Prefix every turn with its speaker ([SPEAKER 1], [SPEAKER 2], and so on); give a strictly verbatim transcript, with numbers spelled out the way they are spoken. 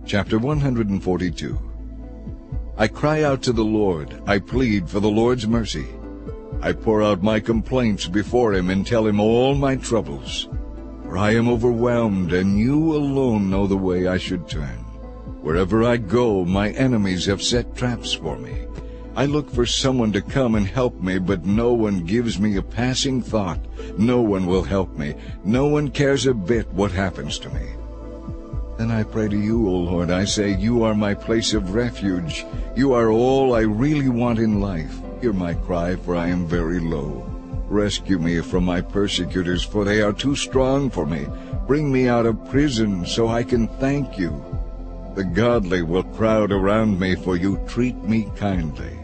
[SPEAKER 1] Chapter one hundred forty-two. I cry out to the Lord, I plead for the Lord's mercy. I pour out my complaints before him and tell him all my troubles. For I am overwhelmed, and you alone know the way I should turn. Wherever I go, my enemies have set traps for me. I look for someone to come and help me, but no one gives me a passing thought. No one will help me. No one cares a bit what happens to me. Then I pray to you, O Lord. I say, you are my place of refuge. You are all I really want in life. Hear my cry, for I am very low. Rescue me from my persecutors, for they are too strong for me. Bring me out of prison, so I can thank you. The godly will crowd around me, for you treat me kindly.